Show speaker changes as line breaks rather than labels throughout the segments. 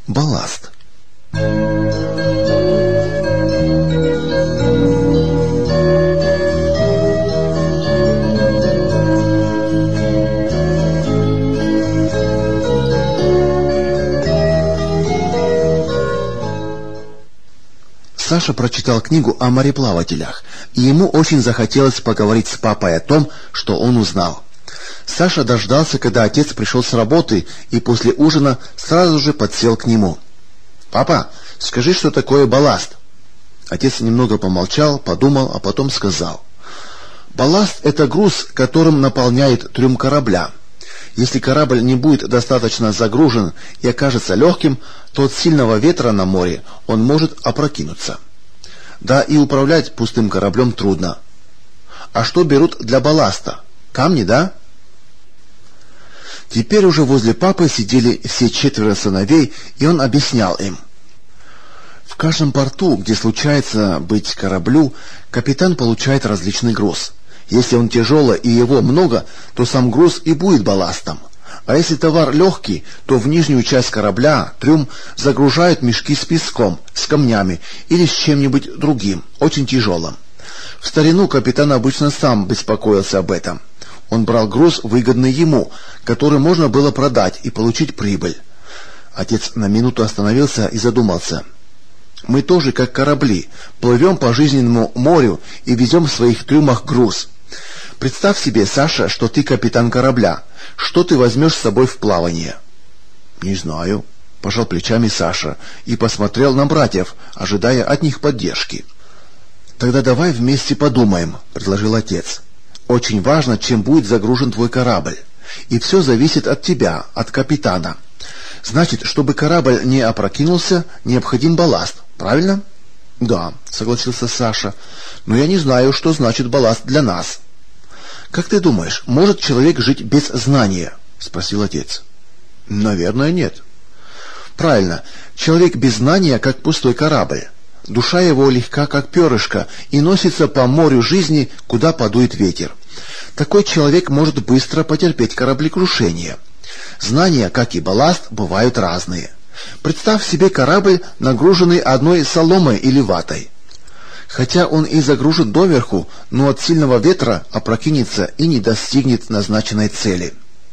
Балласт. Саша прочитал книгу о мореплавателях, и ему очень захотелось поговорить с папой о том, что он узнал. Саша дождался, когда отец пришел с работы, и после ужина сразу же подсел к нему. «Папа, скажи, что такое балласт?» Отец немного помолчал, подумал, а потом сказал: «Балласт — это груз, которым наполняет трюм корабля. Если корабль не будет достаточно загружен и окажется легким, то от сильного ветра на море он может опрокинуться. Да и управлять пустым кораблем трудно. А что берут для балласта? Камни, да?» Теперь уже возле папы сидели все 4 сыновей, и он объяснял им. В каждом порту, где случается быть кораблю, капитан получает различный груз. Если он тяжелый и его много, то сам груз и будет балластом. А если товар легкий, то в нижнюю часть корабля, трюм, загружают мешки с песком, с камнями или с чем-нибудь другим, очень тяжелым. В старину капитан обычно сам беспокоился об этом. Он брал груз, выгодный ему, который можно было продать и получить прибыль. Отец на минуту остановился и задумался. «Мы тоже, как корабли, плывем по жизненному морю и везем в своих трюмах груз. Представь себе, Саша, что ты капитан корабля. Что ты возьмешь с собой в плавание?» «Не знаю», — пожал плечами Саша и посмотрел на братьев, ожидая от них поддержки. «Тогда давай вместе подумаем», — предложил отец. «Очень важно, чем будет загружен твой корабль. И все зависит от тебя, от капитана. Значит, чтобы корабль не опрокинулся, необходим балласт, правильно?» «Да», — согласился Саша, — «но я не знаю, что значит балласт для нас». «Как ты думаешь, может человек жить без знания?» — спросил отец. «Наверное, нет». «Правильно. Человек без знания, как пустой корабль. Душа его легка, как перышко, и носится по морю жизни, куда подует ветер. Такой человек может быстро потерпеть кораблекрушение. Знания, как и балласт, бывают разные. Представь себе корабль, нагруженный одной соломой или ватой. Хотя он и загружен доверху, но от сильного ветра опрокинется и не достигнет назначенной цели».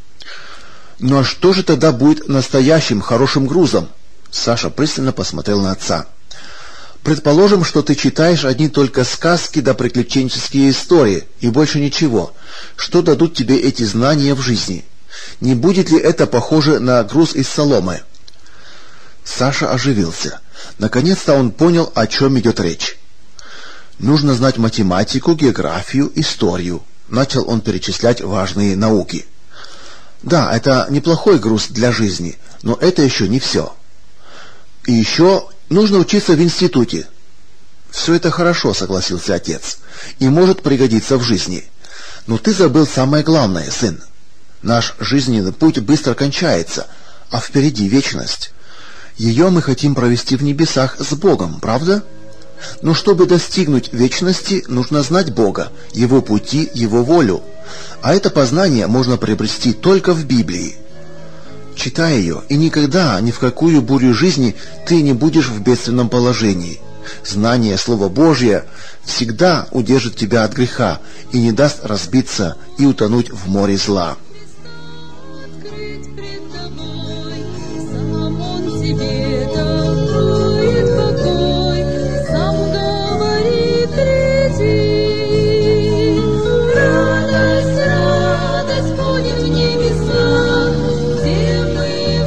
«Ну а что же тогда будет настоящим хорошим грузом?» Саша пристально посмотрел на отца. «Предположим, что ты читаешь одни только сказки да приключенческие истории, и больше ничего. Что дадут тебе эти знания в жизни? Не будет ли это похоже на груз из соломы?» Саша оживился. Наконец-то он понял, о чем идет речь. «Нужно знать математику, географию, историю», — начал он перечислять важные науки. «Да, это неплохой груз для жизни, но это еще не все. И еще нужно учиться в институте». «Все это хорошо», — согласился отец, — «и может пригодиться в жизни. Но ты забыл самое главное, сын. Наш жизненный путь быстро кончается, а впереди вечность. Ее мы хотим провести в небесах с Богом, правда? Но чтобы достигнуть вечности, нужно знать Бога, Его пути, Его волю. А это познание можно приобрести только в Библии. Читай ее, и никогда, ни в какую бурю жизни ты не будешь в бедственном положении. Знание Слова Божия всегда удержит тебя от греха и не даст разбиться и утонуть в море зла».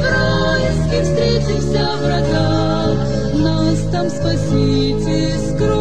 Спасите, скройтесь.